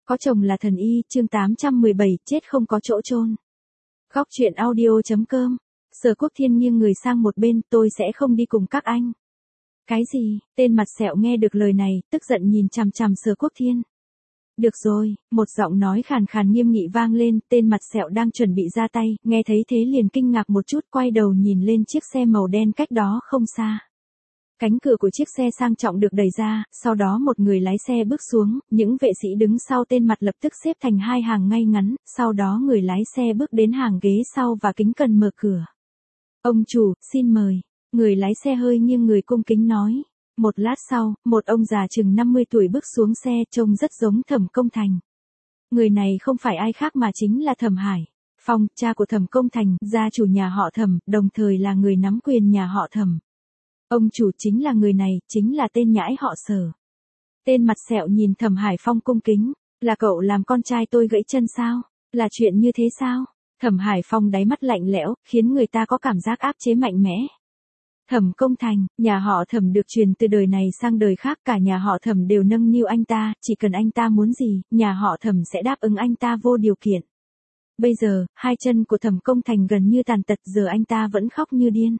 Có chồng là thần y, chương 817, chết không có chỗ chôn. Góc truyện audio.com. Sở Quốc Thiên nghiêng người sang một bên, tôi sẽ không đi cùng các anh. Cái gì? Tên mặt sẹo nghe được lời này, tức giận nhìn chằm chằm Sở Quốc Thiên. Được rồi, một giọng nói khàn khàn nghiêm nghị vang lên, tên mặt sẹo đang chuẩn bị ra tay, nghe thấy thế liền kinh ngạc một chút, quay đầu nhìn lên chiếc xe màu đen cách đó không xa. Cánh cửa của chiếc xe sang trọng được đẩy ra, sau đó một người lái xe bước xuống, những vệ sĩ đứng sau tên mặt lập tức xếp thành hai hàng ngay ngắn, sau đó người lái xe bước đến hàng ghế sau và kính cẩn mở cửa. Ông chủ, xin mời. Người lái xe hơi nghiêng người cung kính nói. Một lát sau, một ông già chừng 50 tuổi bước xuống xe trông rất giống Thẩm Công Thành. Người này không phải ai khác mà chính là Thẩm Hải Phong, cha của Thẩm Công Thành, gia chủ nhà họ Thẩm, đồng thời là người nắm quyền nhà họ Thẩm. Ông chủ chính là người này, chính là tên nhãi họ Sở. Tên mặt sẹo nhìn Thẩm Hải Phong cung kính, là cậu làm con trai tôi gãy chân sao? Là chuyện như thế sao? Thẩm Hải Phong đáy mắt lạnh lẽo, khiến người ta có cảm giác áp chế mạnh mẽ. Thẩm Công Thành, nhà họ Thẩm được truyền từ đời này sang đời khác, cả nhà họ Thẩm đều nâng niu anh ta, chỉ cần anh ta muốn gì, nhà họ Thẩm sẽ đáp ứng anh ta vô điều kiện. Bây giờ, hai chân của Thẩm Công Thành gần như tàn tật, giờ anh ta vẫn khóc như điên.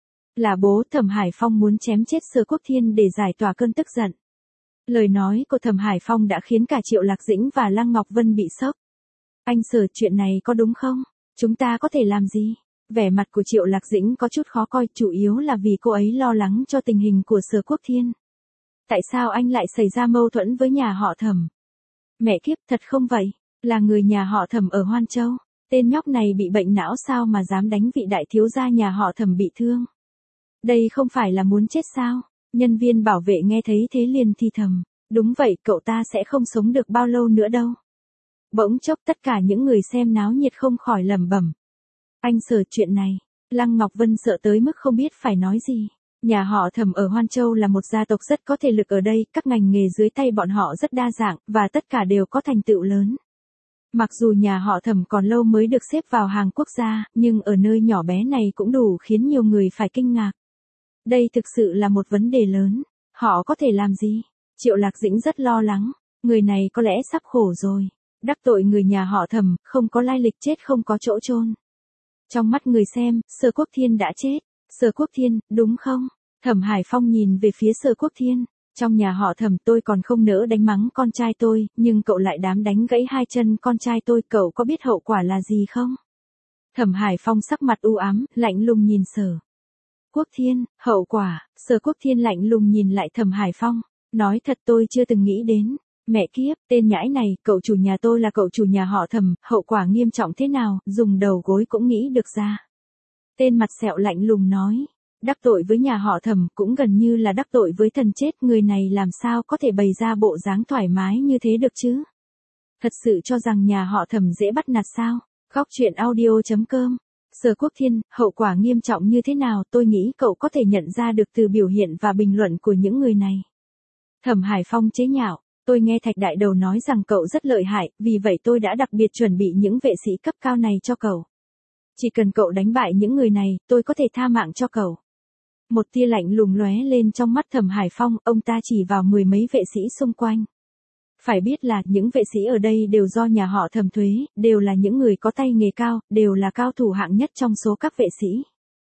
Là bố, Thẩm Hải Phong muốn chém chết Sở Quốc Thiên để giải tỏa cơn tức giận. Lời nói của Thẩm Hải Phong đã khiến cả Triệu Lạc Dĩnh và Lăng Ngọc Vân bị sốc. Anh Sở, chuyện này có đúng không? Chúng ta có thể làm gì? Vẻ mặt của Triệu Lạc Dĩnh có chút khó coi, chủ yếu là vì cô ấy lo lắng cho tình hình của Sở Quốc Thiên. Tại sao anh lại xảy ra mâu thuẫn với nhà họ Thẩm? Mẹ kiếp, thật không vậy? Là người nhà họ Thẩm ở Hoan Châu. Tên nhóc này bị bệnh não sao mà dám đánh vị đại thiếu gia nhà họ Thẩm bị thương? Đây không phải là muốn chết sao? Nhân viên bảo vệ nghe thấy thế liền thì thầm. Đúng vậy, cậu ta sẽ không sống được bao lâu nữa đâu. Bỗng chốc tất cả những người xem náo nhiệt không khỏi lẩm bẩm. Anh Sở, chuyện này. Lăng Ngọc Vân sợ tới mức không biết phải nói gì. Nhà họ Thẩm ở Hoan Châu là một gia tộc rất có thể lực ở đây, các ngành nghề dưới tay bọn họ rất đa dạng, và tất cả đều có thành tựu lớn. Mặc dù nhà họ Thẩm còn lâu mới được xếp vào hàng quốc gia, nhưng ở nơi nhỏ bé này cũng đủ khiến nhiều người phải kinh ngạc. Đây thực sự là một vấn đề lớn. Họ có thể làm gì? Triệu Lạc Dĩnh rất lo lắng. Người này có lẽ sắp khổ rồi. Đắc tội người nhà họ Thẩm, không có lai lịch, chết không có chỗ chôn. Trong mắt người xem, Sở Quốc Thiên đã chết. Sở Quốc Thiên, đúng không? Thẩm Hải Phong nhìn về phía Sở Quốc Thiên. Trong nhà họ Thẩm tôi còn không nỡ đánh mắng con trai tôi, nhưng cậu lại dám đánh gãy hai chân con trai tôi, cậu có biết hậu quả là gì không? Thẩm Hải Phong sắc mặt u ám, lạnh lùng nhìn Sở Quốc Thiên. Hậu quả? Sở Quốc Thiên lạnh lùng nhìn lại Thẩm Hải Phong. Nói thật, tôi chưa từng nghĩ đến. Mẹ kiếp, tên nhãi này, cậu chủ nhà tôi là cậu chủ nhà họ Thẩm, hậu quả nghiêm trọng thế nào, dùng đầu gối cũng nghĩ được ra. Tên mặt sẹo lạnh lùng nói. Đắc tội với nhà họ Thẩm cũng gần như là đắc tội với thần chết, người này làm sao có thể bày ra bộ dáng thoải mái như thế được chứ? Thật sự cho rằng nhà họ Thẩm dễ bắt nạt sao? Góc truyện audio.com. Sở Quốc Thiên, hậu quả nghiêm trọng như thế nào, tôi nghĩ cậu có thể nhận ra được từ biểu hiện và bình luận của những người này. Thẩm Hải Phong chế nhạo. Tôi nghe Thạch Đại Đầu nói rằng cậu rất lợi hại, vì vậy tôi đã đặc biệt chuẩn bị những vệ sĩ cấp cao này cho cậu. Chỉ cần cậu đánh bại những người này, tôi có thể tha mạng cho cậu. Một tia lạnh lùng lóe lên trong mắt Thẩm Hải Phong, ông ta chỉ vào mười mấy vệ sĩ xung quanh. Phải biết là, những vệ sĩ ở đây đều do nhà họ Thẩm thuế, đều là những người có tay nghề cao, đều là cao thủ hạng nhất trong số các vệ sĩ.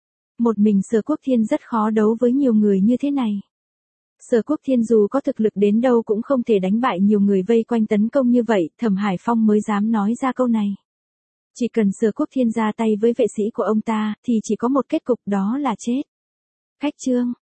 Một mình Sở Quốc Thiên rất khó đấu với nhiều người như thế này. Sở Quốc Thiên dù có thực lực đến đâu cũng không thể đánh bại nhiều người vây quanh tấn công như vậy, Thẩm Hải Phong mới dám nói ra câu này. Chỉ cần Sở Quốc Thiên ra tay với vệ sĩ của ông ta, thì chỉ có một kết cục, đó là chết. Khách trương,